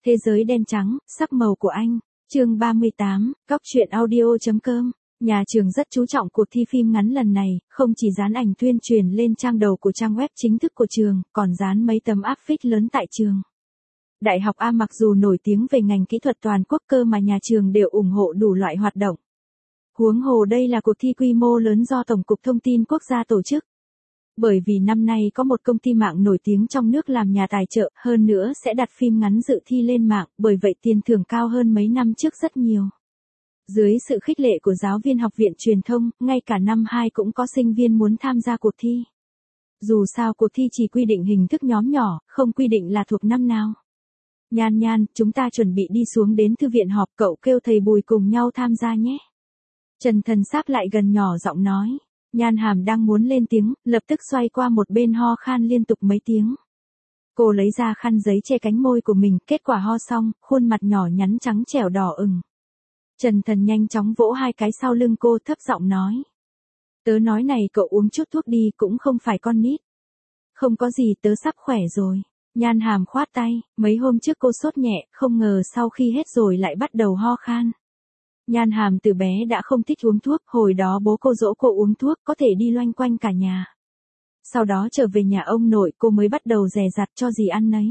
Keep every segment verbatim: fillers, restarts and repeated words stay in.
Thế giới đen trắng, sắc màu của anh. Chương ba mươi tám, Góc truyện audio.com. Nhà trường rất chú trọng cuộc thi phim ngắn lần này, không chỉ dán ảnh tuyên truyền lên trang đầu của trang web chính thức của trường, còn dán mấy tấm áp phích lớn tại trường. Đại học A mặc dù nổi tiếng về ngành kỹ thuật toàn quốc cơ mà nhà trường đều ủng hộ đủ loại hoạt động. Huống hồ đây là cuộc thi quy mô lớn do Tổng cục Thông tin Quốc gia tổ chức. Bởi vì năm nay có một công ty mạng nổi tiếng trong nước làm nhà tài trợ, hơn nữa sẽ đặt phim ngắn dự thi lên mạng, bởi vậy tiền thưởng cao hơn mấy năm trước rất nhiều. Dưới sự khích lệ của giáo viên học viện truyền thông, ngay cả năm hai cũng có sinh viên muốn tham gia cuộc thi. Dù sao cuộc thi chỉ quy định hình thức nhóm nhỏ, không quy định là thuộc năm nào. Nhan Nhan, chúng ta chuẩn bị đi xuống đến thư viện họp, cậu kêu thầy Bùi cùng nhau tham gia nhé. Trần Thần sáp lại gần nhỏ giọng nói. Nhan Hàm đang muốn lên tiếng, lập tức xoay qua một bên ho khan liên tục mấy tiếng. Cô lấy ra khăn giấy che cánh môi của mình, kết quả ho xong, khuôn mặt nhỏ nhắn trắng trẻo đỏ ửng. Trần Thần nhanh chóng vỗ hai cái sau lưng cô, thấp giọng nói. Tớ nói này, cậu uống chút thuốc đi, cũng không phải con nít. Không có gì, tớ sắp khỏe rồi. Nhan Hàm khoát tay, mấy hôm trước cô sốt nhẹ, không ngờ sau khi hết rồi lại bắt đầu ho khan. Nhan Hàm từ bé đã không thích uống thuốc, hồi đó bố cô dỗ cô uống thuốc có thể đi loanh quanh cả nhà. Sau đó trở về nhà ông nội cô mới bắt đầu dè dặt cho gì ăn nấy.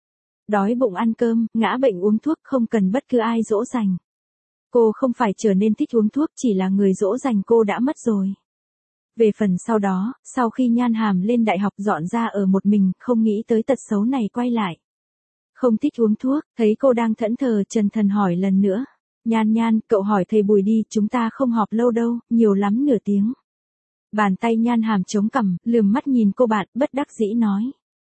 Đói bụng ăn cơm, ngã bệnh uống thuốc, không cần bất cứ ai dỗ dành. Cô không phải trở nên thích uống thuốc, chỉ là người dỗ dành cô đã mất rồi. Về phần sau đó, sau khi Nhan Hàm lên đại học dọn ra ở một mình, không nghĩ tới tật xấu này quay lại. Không thích uống thuốc, thấy cô đang thẫn thờ, Trần Thần hỏi lần nữa. Nhan Nhan, cậu hỏi thầy Bùi đi, chúng ta không họp lâu đâu, nhiều lắm nửa tiếng. Bàn tay Nhan Hàm chống cằm, lườm mắt nhìn cô bạn, bất đắc dĩ nói.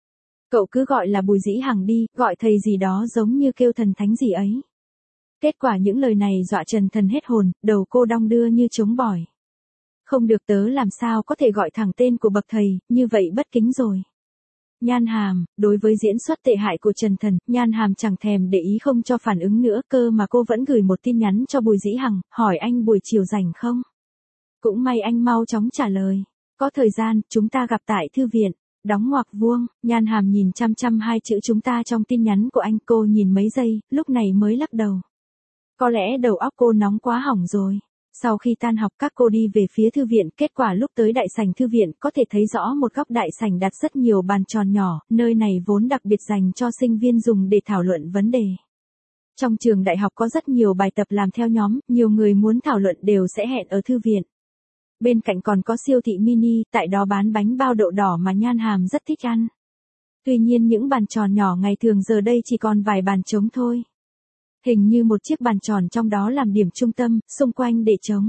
Cậu cứ gọi là Bùi Dĩ Hằng đi, gọi thầy gì đó giống như kêu thần thánh gì ấy. Kết quả những lời này dọa Trần Thần hết hồn, đầu cô đong đưa như trống bỏi. Không được, tớ làm sao có thể gọi thẳng tên của bậc thầy, như vậy bất kính rồi. Nhan Hàm, đối với diễn xuất tệ hại của Trần Thần, Nhan Hàm chẳng thèm để ý, không cho phản ứng nữa, cơ mà cô vẫn gửi một tin nhắn cho Bùi Dĩ Hằng, hỏi anh buổi chiều rảnh không? Cũng may anh mau chóng trả lời. Có thời gian, chúng ta gặp tại thư viện. Đóng ngoặc vuông, Nhan Hàm nhìn chăm chăm hai chữ chúng ta trong tin nhắn của anh, cô nhìn mấy giây, lúc này mới lắc đầu. Có lẽ đầu óc cô nóng quá hỏng rồi. Sau khi tan học các cô đi về phía thư viện, kết quả lúc tới đại sảnh thư viện có thể thấy rõ một góc đại sảnh đặt rất nhiều bàn tròn nhỏ, nơi này vốn đặc biệt dành cho sinh viên dùng để thảo luận vấn đề. Trong trường đại học có rất nhiều bài tập làm theo nhóm, nhiều người muốn thảo luận đều sẽ hẹn ở thư viện. Bên cạnh còn có siêu thị mini, tại đó bán bánh bao đậu đỏ mà Nhan Hàm rất thích ăn. Tuy nhiên những bàn tròn nhỏ ngày thường giờ đây chỉ còn vài bàn trống thôi. Hình như một chiếc bàn tròn trong đó làm điểm trung tâm, xung quanh để trống.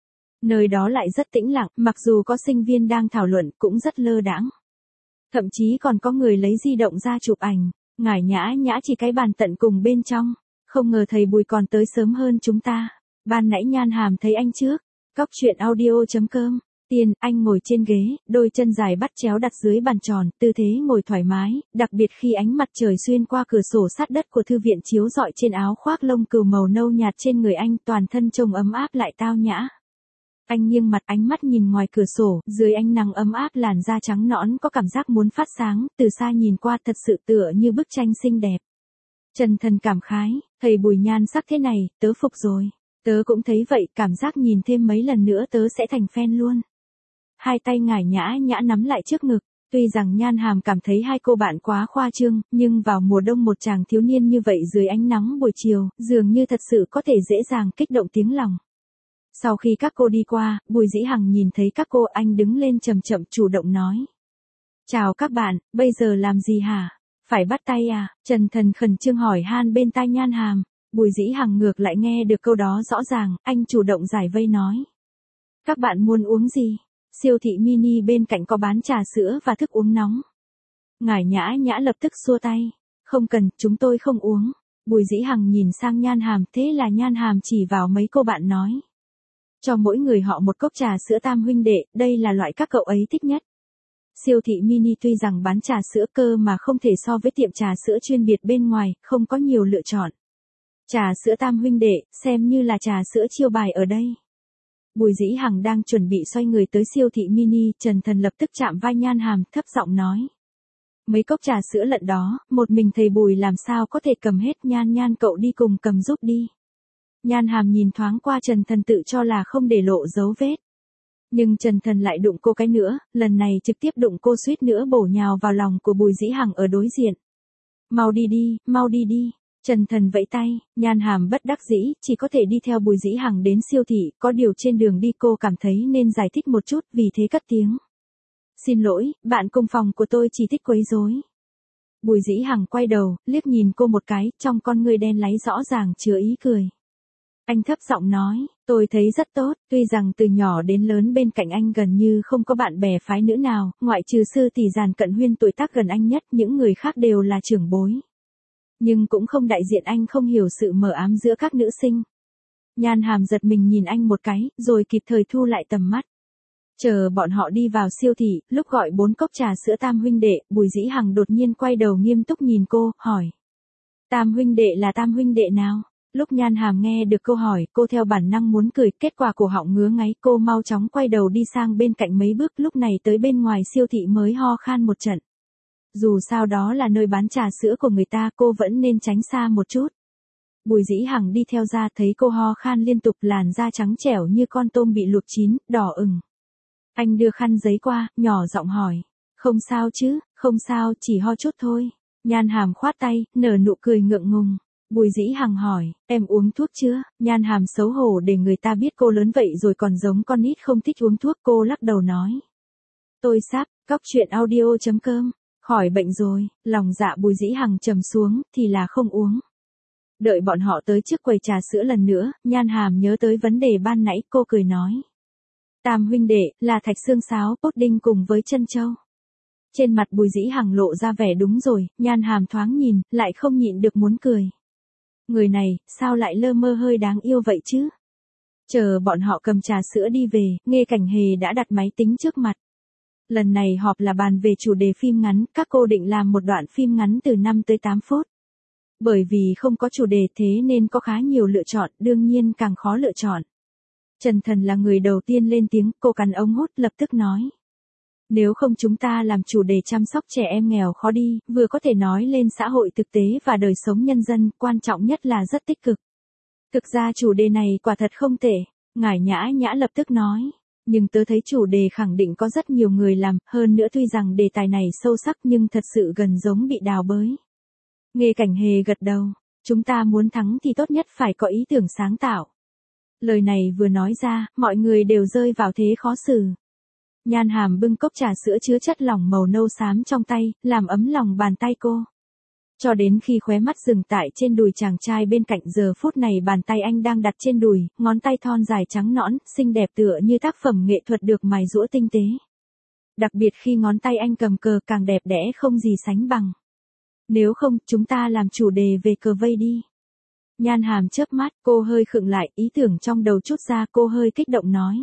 Nơi đó lại rất tĩnh lặng, mặc dù có sinh viên đang thảo luận cũng rất lơ đãng. Thậm chí còn có người lấy di động ra chụp ảnh, ngải nhã nhã chỉ cái bàn tận cùng bên trong. Không ngờ thầy Bùi còn tới sớm hơn chúng ta. Ban nãy Nhan Hàm thấy anh trước. Góc truyện audio.com. Tiên, anh ngồi trên ghế, đôi chân dài bắt chéo đặt dưới bàn tròn, tư thế ngồi thoải mái, đặc biệt khi ánh mặt trời xuyên qua cửa sổ sát đất của thư viện chiếu rọi trên áo khoác lông cừu màu nâu nhạt trên người anh, toàn thân trông ấm áp lại tao nhã. Anh nghiêng mặt, ánh mắt nhìn ngoài cửa sổ, dưới ánh nắng ấm áp làn da trắng nõn có cảm giác muốn phát sáng, từ xa nhìn qua thật sự tựa như bức tranh xinh đẹp. Trần Thần cảm khái, thầy Bùi nhan sắc thế này, tớ phục rồi. Tớ cũng thấy vậy, cảm giác nhìn thêm mấy lần nữa tớ sẽ thành fan luôn. Hai tay ngải nhã nhã nắm lại trước ngực, tuy rằng Nhan Hàm cảm thấy hai cô bạn quá khoa trương, nhưng vào mùa đông một chàng thiếu niên như vậy dưới ánh nắng buổi chiều, dường như thật sự có thể dễ dàng kích động tiếng lòng. Sau khi các cô đi qua, Bùi Dĩ Hằng nhìn thấy các cô, anh đứng lên chậm chậm chủ động nói. Chào các bạn, bây giờ làm gì hả? Phải bắt tay à? Trần Thần khẩn trương hỏi han bên tai Nhan Hàm. Bùi Dĩ Hằng ngược lại nghe được câu đó rõ ràng, anh chủ động giải vây nói. Các bạn muốn uống gì? Siêu thị mini bên cạnh có bán trà sữa và thức uống nóng. Ngải nhã nhã lập tức xua tay. Không cần, chúng tôi không uống. Bùi Dĩ Hằng nhìn sang Nhan Hàm, thế là Nhan Hàm chỉ vào mấy cô bạn nói. Cho mỗi người họ một cốc trà sữa tam huynh đệ, đây là loại các cậu ấy thích nhất. Siêu thị mini tuy rằng bán trà sữa cơ mà không thể so với tiệm trà sữa chuyên biệt bên ngoài, không có nhiều lựa chọn. Trà sữa tam huynh đệ, xem như là trà sữa chiêu bài ở đây. Bùi Dĩ Hằng đang chuẩn bị xoay người tới siêu thị mini, Trần Thần lập tức chạm vai Nhan Hàm, thấp giọng nói. Mấy cốc trà sữa lận đó, một mình thầy Bùi làm sao có thể cầm hết. Nhan Nhan cậu đi cùng cầm giúp đi. Nhan Hàm nhìn thoáng qua Trần Thần tự cho là không để lộ dấu vết. Nhưng Trần Thần lại đụng cô cái nữa, lần này trực tiếp đụng cô suýt nữa bổ nhào vào lòng của Bùi Dĩ Hằng ở đối diện. Mau đi đi, mau đi đi. Trần Thần vẫy tay, Nhan Hàm bất đắc dĩ, chỉ có thể đi theo Bùi Dĩ Hằng đến siêu thị, có điều trên đường đi cô cảm thấy nên giải thích một chút, vì thế cất tiếng. Xin lỗi, bạn cùng phòng của tôi chỉ thích quấy rối. Bùi Dĩ Hằng quay đầu, liếc nhìn cô một cái, trong con ngươi đen láy rõ ràng chứa ý cười. Anh thấp giọng nói, tôi thấy rất tốt, tuy rằng từ nhỏ đến lớn bên cạnh anh gần như không có bạn bè phái nữ nào, ngoại trừ sư tỷ Giàn Cận Huyên tuổi tác gần anh nhất, những người khác đều là trưởng bối. Nhưng cũng không đại diện anh không hiểu sự mờ ám giữa các nữ sinh. Nhan Hàm giật mình nhìn anh một cái, rồi kịp thời thu lại tầm mắt. Chờ bọn họ đi vào siêu thị, lúc gọi bốn cốc trà sữa Tam huynh đệ, Bùi Dĩ Hằng đột nhiên quay đầu nghiêm túc nhìn cô, hỏi. Tam huynh đệ là Tam huynh đệ nào? Lúc Nhan Hàm nghe được câu hỏi, cô theo bản năng muốn cười, kết quả cổ họng ngứa ngáy, cô mau chóng quay đầu đi sang bên cạnh mấy bước, lúc này tới bên ngoài siêu thị mới ho khan một trận. Dù sao đó là nơi bán trà sữa của người ta, cô vẫn nên tránh xa một chút. Bùi Dĩ Hằng đi theo ra, thấy cô ho khan liên tục, làn da trắng trẻo như con tôm bị luộc chín, đỏ ửng. Anh đưa khăn giấy qua, nhỏ giọng hỏi. Không sao chứ, không sao, chỉ ho chút thôi. Nhan Hàm khoát tay, nở nụ cười ngượng ngùng. Bùi Dĩ Hằng hỏi, em uống thuốc chưa? Nhan Hàm xấu hổ để người ta biết cô lớn vậy rồi còn giống con nít không thích uống thuốc, cô lắc đầu nói. Tôi sắp, cóc truyện audio chấm com. Khỏi bệnh rồi, lòng dạ Bùi Dĩ Hằng trầm xuống, thì là không uống. Đợi bọn họ tới trước quầy trà sữa lần nữa, Nhan Hàm nhớ tới vấn đề ban nãy, cô cười nói. Tam huynh đệ, là thạch xương sáo, pudding cùng với chân châu. Trên mặt Bùi Dĩ Hằng lộ ra vẻ đúng rồi, Nhan Hàm thoáng nhìn, lại không nhịn được muốn cười. Người này, sao lại lơ mơ hơi đáng yêu vậy chứ? Chờ bọn họ cầm trà sữa đi về, Nghê Cảnh Hề đã đặt máy tính trước mặt. Lần này họp là bàn về chủ đề phim ngắn, các cô định làm một đoạn phim ngắn từ năm tới tám phút. Bởi vì không có chủ đề thế nên có khá nhiều lựa chọn, đương nhiên càng khó lựa chọn. Trần Thần là người đầu tiên lên tiếng, cô cắn ống hút lập tức nói. Nếu không chúng ta làm chủ đề chăm sóc trẻ em nghèo khó đi, vừa có thể nói lên xã hội thực tế và đời sống nhân dân, quan trọng nhất là rất tích cực. Thực ra chủ đề này quả thật không tệ, Ngải Nhã Nhã lập tức nói. Nhưng tớ thấy chủ đề khẳng định có rất nhiều người làm, hơn nữa tuy rằng đề tài này sâu sắc nhưng thật sự gần giống bị đào bới. Nghê Cảnh Hề gật đầu, chúng ta muốn thắng thì tốt nhất phải có ý tưởng sáng tạo. Lời này vừa nói ra, mọi người đều rơi vào thế khó xử. Nhan Hàm bưng cốc trà sữa chứa chất lỏng màu nâu xám trong tay, làm ấm lòng bàn tay cô. Cho đến khi khóe mắt dừng tại trên đùi chàng trai bên cạnh, giờ phút này bàn tay anh đang đặt trên đùi, ngón tay thon dài trắng nõn, xinh đẹp tựa như tác phẩm nghệ thuật được mài giũa tinh tế. Đặc biệt khi ngón tay anh cầm cờ càng đẹp đẽ không gì sánh bằng. Nếu không, chúng ta làm chủ đề về cờ vây đi. Nhan Hàm chớp mắt, cô hơi khựng lại, ý tưởng trong đầu chút ra, cô hơi kích động nói.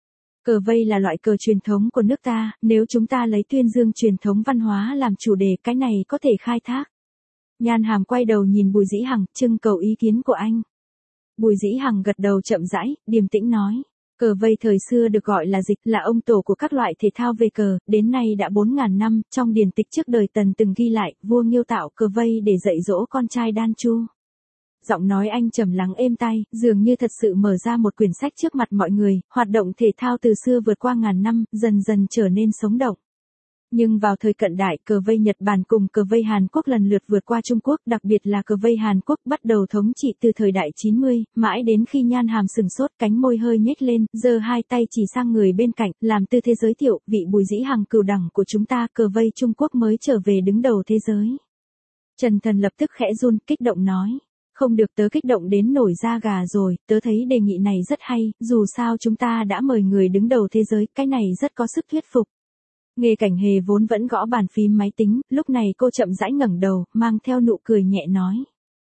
Cờ vây là loại cờ truyền thống của nước ta, nếu chúng ta lấy tuyên dương truyền thống văn hóa làm chủ đề, cái này có thể khai thác. Nhan Hàm quay đầu nhìn Bùi Dĩ Hằng, trưng cầu ý kiến của anh. Bùi Dĩ Hằng gật đầu chậm rãi, điềm tĩnh nói. Cờ vây thời xưa được gọi là dịch, là ông tổ của các loại thể thao về cờ, đến nay đã bốn ngàn năm, trong điển tịch trước đời Tần từng ghi lại, vua Nghiêu tạo cờ vây để dạy dỗ con trai Đan Chu. Giọng nói anh trầm lắng êm tai, dường như thật sự mở ra một quyển sách trước mặt mọi người, hoạt động thể thao từ xưa vượt qua ngàn năm, dần dần trở nên sống động. Nhưng vào thời cận đại, cờ vây Nhật Bản cùng cờ vây Hàn Quốc lần lượt vượt qua Trung Quốc, đặc biệt là cờ vây Hàn Quốc bắt đầu thống trị từ thời đại chín mươi, mãi đến khi Nhan Hàm sừng sốt, cánh môi hơi nhếch lên, giơ hai tay chỉ sang người bên cạnh, làm tư thế giới thiệu, vị Bùi Dĩ Hằng cửu đẳng của chúng ta, cờ vây Trung Quốc mới trở về đứng đầu thế giới. Trần Thần lập tức khẽ run, kích động nói. Không được, tớ kích động đến nổi da gà rồi, tớ thấy đề nghị này rất hay, dù sao chúng ta đã mời người đứng đầu thế giới, cái này rất có sức thuyết phục. Nghê Cảnh Hề vốn vẫn gõ bàn phím máy tính, lúc này cô chậm rãi ngẩng đầu, mang theo nụ cười nhẹ nói.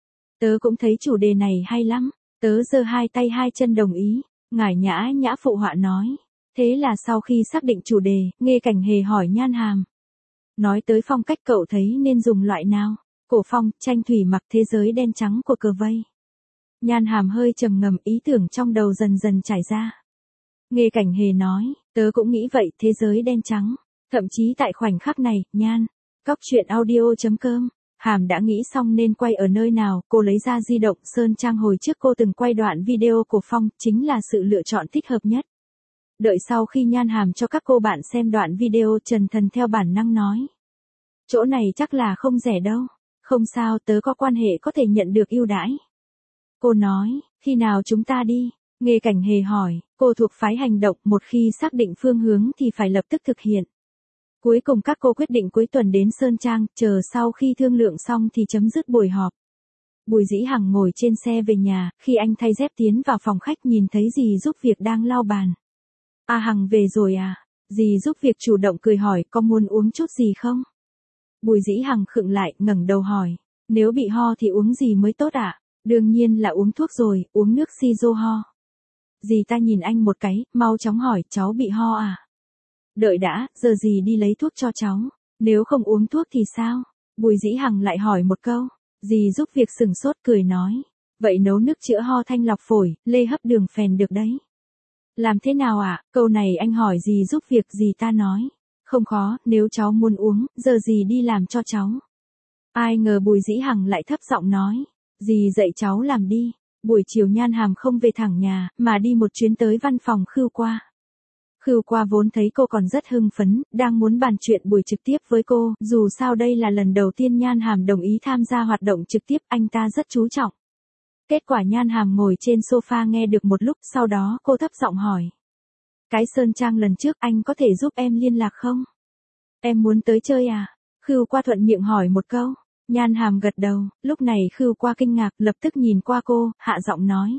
Tớ cũng thấy chủ đề này hay lắm, tớ giơ hai tay hai chân đồng ý, Ngải Nhã Nhã phụ họa nói. Thế là sau khi xác định chủ đề, Nghê Cảnh Hề hỏi Nhan Hàm. Nói tới phong cách cậu thấy nên dùng loại nào? Cổ phong, tranh thủy mặc, thế giới đen trắng của cờ vây. Nhan Hàm hơi trầm ngầm, ý tưởng trong đầu dần dần trải ra. Nghê Cảnh Hề nói, tớ cũng nghĩ vậy, thế giới đen trắng. Thậm chí tại khoảnh khắc này, Nhan, Cóc truyện audio chấm com. Hàm đã nghĩ xong nên quay ở nơi nào, cô lấy ra di động Sơn Trang hồi trước cô từng quay đoạn video của Phong, chính là sự lựa chọn thích hợp nhất. Đợi sau khi Nhan Hàm cho các cô bạn xem đoạn video, Trần Thần theo bản năng nói. Chỗ này chắc là không rẻ đâu. Không sao, tớ có quan hệ có thể nhận được ưu đãi. Cô nói, khi nào chúng ta đi? Nghê Cảnh Hề hỏi, cô thuộc phái hành động, một khi xác định phương hướng thì phải lập tức thực hiện. Cuối cùng các cô quyết định cuối tuần đến Sơn Trang, chờ sau khi thương lượng xong thì chấm dứt buổi họp. Bùi Dĩ Hằng ngồi trên xe về nhà, khi anh thay dép tiến vào phòng khách nhìn thấy dì giúp việc đang lau bàn. À Hằng về rồi à? Dì giúp việc chủ động cười hỏi, có muốn uống chút gì không? Bùi Dĩ Hằng khựng lại, ngẩng đầu hỏi, nếu bị ho thì uống gì mới tốt ạ? À? Đương nhiên là uống thuốc rồi, uống nước si dô ho. Dì ta nhìn anh một cái, mau chóng hỏi, cháu bị ho à? Đợi đã, giờ dì đi lấy thuốc cho cháu. Nếu không uống thuốc thì sao? Bùi Dĩ Hằng lại hỏi một câu. Dì giúp việc sừng sốt cười nói. Vậy nấu nước chữa ho thanh lọc phổi, lê hấp đường phèn được đấy. Làm thế nào ạ? À? Câu này anh hỏi dì giúp việc, dì ta nói. Không khó, nếu cháu muốn uống, giờ dì đi làm cho cháu. Ai ngờ Bùi Dĩ Hằng lại thấp giọng nói. Dì dạy cháu làm đi. Buổi chiều Nhan Hàm không về thẳng nhà, mà đi một chuyến tới văn phòng Khưu Qua. Khưu Qua vốn thấy cô còn rất hưng phấn, đang muốn bàn chuyện buổi trực tiếp với cô, dù sao đây là lần đầu tiên Nhan Hàm đồng ý tham gia hoạt động trực tiếp, anh ta rất chú trọng. Kết quả Nhan Hàm ngồi trên sofa nghe được một lúc, sau đó cô thấp giọng hỏi. Cái Sơn Trang lần trước anh có thể giúp em liên lạc không? Em muốn tới chơi à? Khưu Qua thuận miệng hỏi một câu. Nhan Hàm gật đầu, lúc này Khưu Qua kinh ngạc, lập tức nhìn qua cô, hạ giọng nói.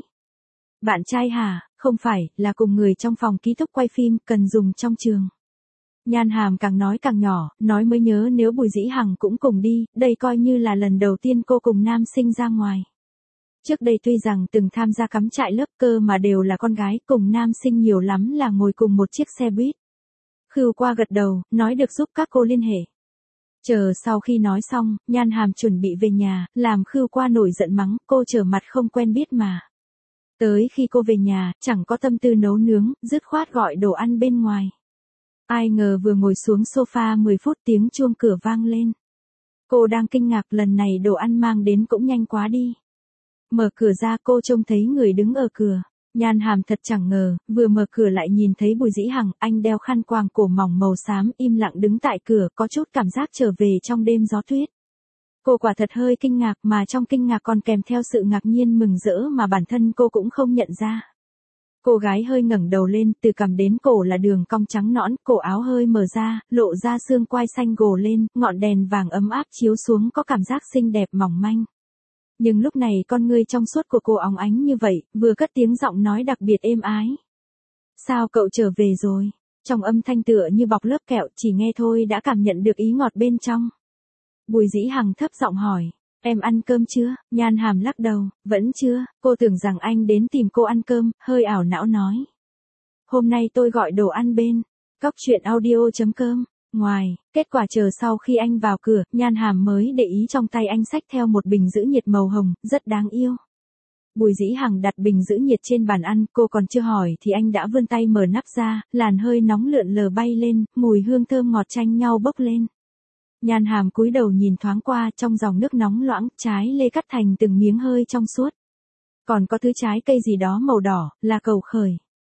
Bạn trai hả? Không phải, là cùng người trong phòng ký túc quay phim, cần dùng trong trường. Nhan Hàm càng nói càng nhỏ, nói mới nhớ nếu Bùi Dĩ Hằng cũng cùng đi, đây coi như là lần đầu tiên cô cùng nam sinh ra ngoài. Trước đây tuy rằng từng tham gia cắm trại lớp cơ mà đều là con gái, cùng nam sinh nhiều lắm là ngồi cùng một chiếc xe buýt. Khưu Qua gật đầu, nói được giúp các cô liên hệ. Chờ sau khi nói xong, Nhan Hàm chuẩn bị về nhà, làm Khưu Qua nổi giận mắng, cô trở mặt không quen biết mà. Tới khi cô về nhà, chẳng có tâm tư nấu nướng, dứt khoát gọi đồ ăn bên ngoài. Ai ngờ vừa ngồi xuống sofa mười phút tiếng chuông cửa vang lên. Cô đang kinh ngạc, lần này đồ ăn mang đến cũng nhanh quá đi. Mở cửa ra cô trông thấy người đứng ở cửa. Nhan Hàm thật chẳng ngờ, vừa mở cửa lại nhìn thấy Bùi Dĩ Hằng, anh đeo khăn quàng cổ mỏng màu xám im lặng đứng tại cửa, có chút cảm giác trở về trong đêm gió tuyết. Cô quả thật hơi kinh ngạc, mà trong kinh ngạc còn kèm theo sự ngạc nhiên mừng rỡ mà bản thân cô cũng không nhận ra. Cô gái hơi ngẩng đầu lên, từ cằm đến cổ là đường cong trắng nõn, cổ áo hơi mở ra, lộ ra xương quai xanh gồ lên, ngọn đèn vàng ấm áp chiếu xuống có cảm giác xinh đẹp mỏng manh. Nhưng lúc này con ngươi trong suốt của cô óng ánh như vậy, vừa cất tiếng giọng nói đặc biệt êm ái. Sao cậu trở về rồi? Trong âm thanh tựa như bọc lớp kẹo, chỉ nghe thôi đã cảm nhận được ý ngọt bên trong. Bùi Dĩ Hằng thấp giọng hỏi, em ăn cơm chưa? Nhan Hàm lắc đầu, vẫn chưa, cô tưởng rằng anh đến tìm cô ăn cơm, hơi ảo não nói. Hôm nay tôi gọi đồ ăn bên, cóc truyện audio chấm com. Ngoài, kết quả chờ sau khi anh vào cửa, Nhan Hàm mới để ý trong tay anh xách theo một bình giữ nhiệt màu hồng, rất đáng yêu. Bùi Dĩ Hằng đặt bình giữ nhiệt trên bàn ăn, cô còn chưa hỏi thì anh đã vươn tay mở nắp ra, làn hơi nóng lượn lờ bay lên, mùi hương thơm ngọt chanh nhau bốc lên. Nhan Hàm cúi đầu nhìn thoáng qua, trong dòng nước nóng loãng, trái lê cắt thành từng miếng hơi trong suốt. Còn có thứ trái cây gì đó màu đỏ, là cầu khởi.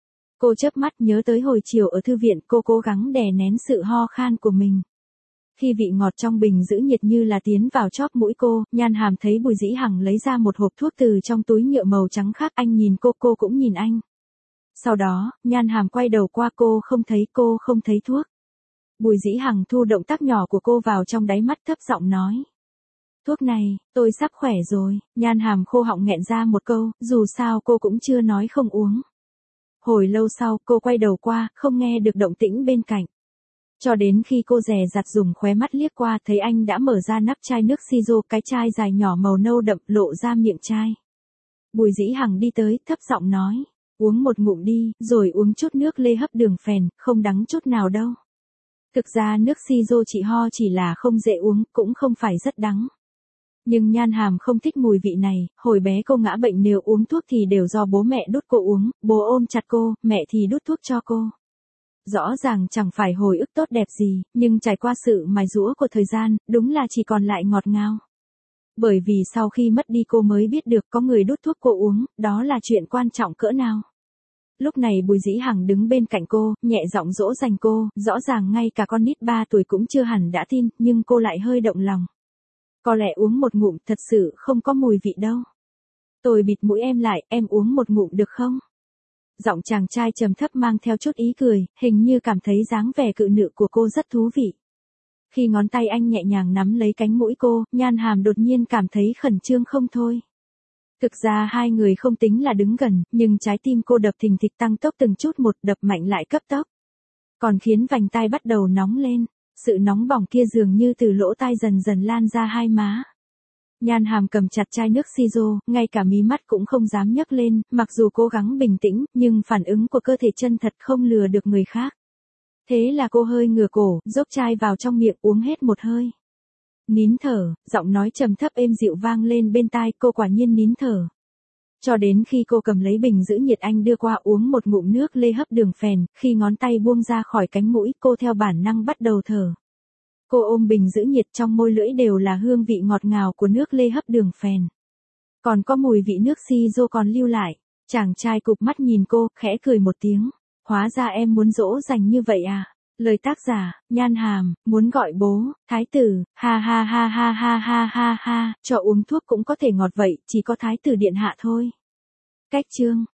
Cô chớp mắt nhớ tới hồi chiều ở thư viện, cô cố gắng đè nén sự ho khan của mình. Khi vị ngọt trong bình giữ nhiệt như là tiến vào chóp mũi cô, Nhan Hàm thấy Bùi Dĩ Hằng lấy ra một hộp thuốc từ trong túi nhựa màu trắng khác, anh nhìn cô, cô cũng nhìn anh. Sau đó, Nhan Hàm quay đầu qua, cô không thấy, cô không thấy thuốc. Bùi Dĩ Hằng thu động tác nhỏ của cô vào trong đáy mắt, thấp giọng nói. Thuốc này, tôi sắp khỏe rồi. Nhan Hàm khô họng nghẹn ra một câu, dù sao cô cũng chưa nói không uống. Hồi lâu sau, cô quay đầu qua, không nghe được động tĩnh bên cạnh. Cho đến khi cô dè dặt dùng khóe mắt liếc qua, thấy anh đã mở ra nắp chai nước si dô, cái chai dài nhỏ màu nâu đậm, lộ ra miệng chai. Bùi Dĩ Hằng đi tới, thấp giọng nói. Uống một ngụm đi, rồi uống chút nước lê hấp đường phèn, không đắng chút nào đâu. Thực ra nước si dô chị ho chỉ là không dễ uống, cũng không phải rất đắng. Nhưng Nhan Hàm không thích mùi vị này, hồi bé cô ngã bệnh nếu uống thuốc thì đều do bố mẹ đút cô uống, bố ôm chặt cô, mẹ thì đút thuốc cho cô. Rõ ràng chẳng phải hồi ức tốt đẹp gì, nhưng trải qua sự mài giũa của thời gian, đúng là chỉ còn lại ngọt ngào. Bởi vì sau khi mất đi cô mới biết được có người đút thuốc cô uống, đó là chuyện quan trọng cỡ nào. Lúc này Bùi Dĩ Hằng đứng bên cạnh cô, nhẹ giọng dỗ dành cô, rõ ràng ngay cả con nít ba tuổi cũng chưa hẳn đã tin, nhưng cô lại hơi động lòng. Có lẽ uống một ngụm thật sự không có mùi vị đâu. Tôi bịt mũi em lại, em uống một ngụm được không? Giọng chàng trai trầm thấp mang theo chút ý cười, hình như cảm thấy dáng vẻ cự nữ của cô rất thú vị. Khi ngón tay anh nhẹ nhàng nắm lấy cánh mũi cô, Nhan Hàm đột nhiên cảm thấy khẩn trương không thôi. Thực ra hai người không tính là đứng gần, nhưng trái tim cô đập thình thịch tăng tốc từng chút một, đập mạnh lại cấp tốc. Còn khiến vành tai bắt đầu nóng lên, sự nóng bỏng kia dường như từ lỗ tai dần dần lan ra hai má. Nhan Hàm cầm chặt chai nước siro, ngay cả mí mắt cũng không dám nhấc lên, mặc dù cố gắng bình tĩnh, nhưng phản ứng của cơ thể chân thật không lừa được người khác. Thế là cô hơi ngửa cổ, dốc chai vào trong miệng uống hết một hơi. Nín thở, giọng nói trầm thấp êm dịu vang lên bên tai, cô quả nhiên nín thở. Cho đến khi cô cầm lấy bình giữ nhiệt anh đưa qua uống một ngụm nước lê hấp đường phèn, khi ngón tay buông ra khỏi cánh mũi, cô theo bản năng bắt đầu thở. Cô ôm bình giữ nhiệt, trong môi lưỡi đều là hương vị ngọt ngào của nước lê hấp đường phèn. Còn có mùi vị nước siro còn lưu lại. Chàng trai cụp mắt nhìn cô, khẽ cười một tiếng. Hóa ra em muốn dỗ dành như vậy à? Lời tác giả, Nhan Hàm, muốn gọi bố, thái tử, ha ha ha ha ha ha ha ha, cho uống thuốc cũng có thể ngọt vậy, chỉ có thái tử điện hạ thôi. Cách chương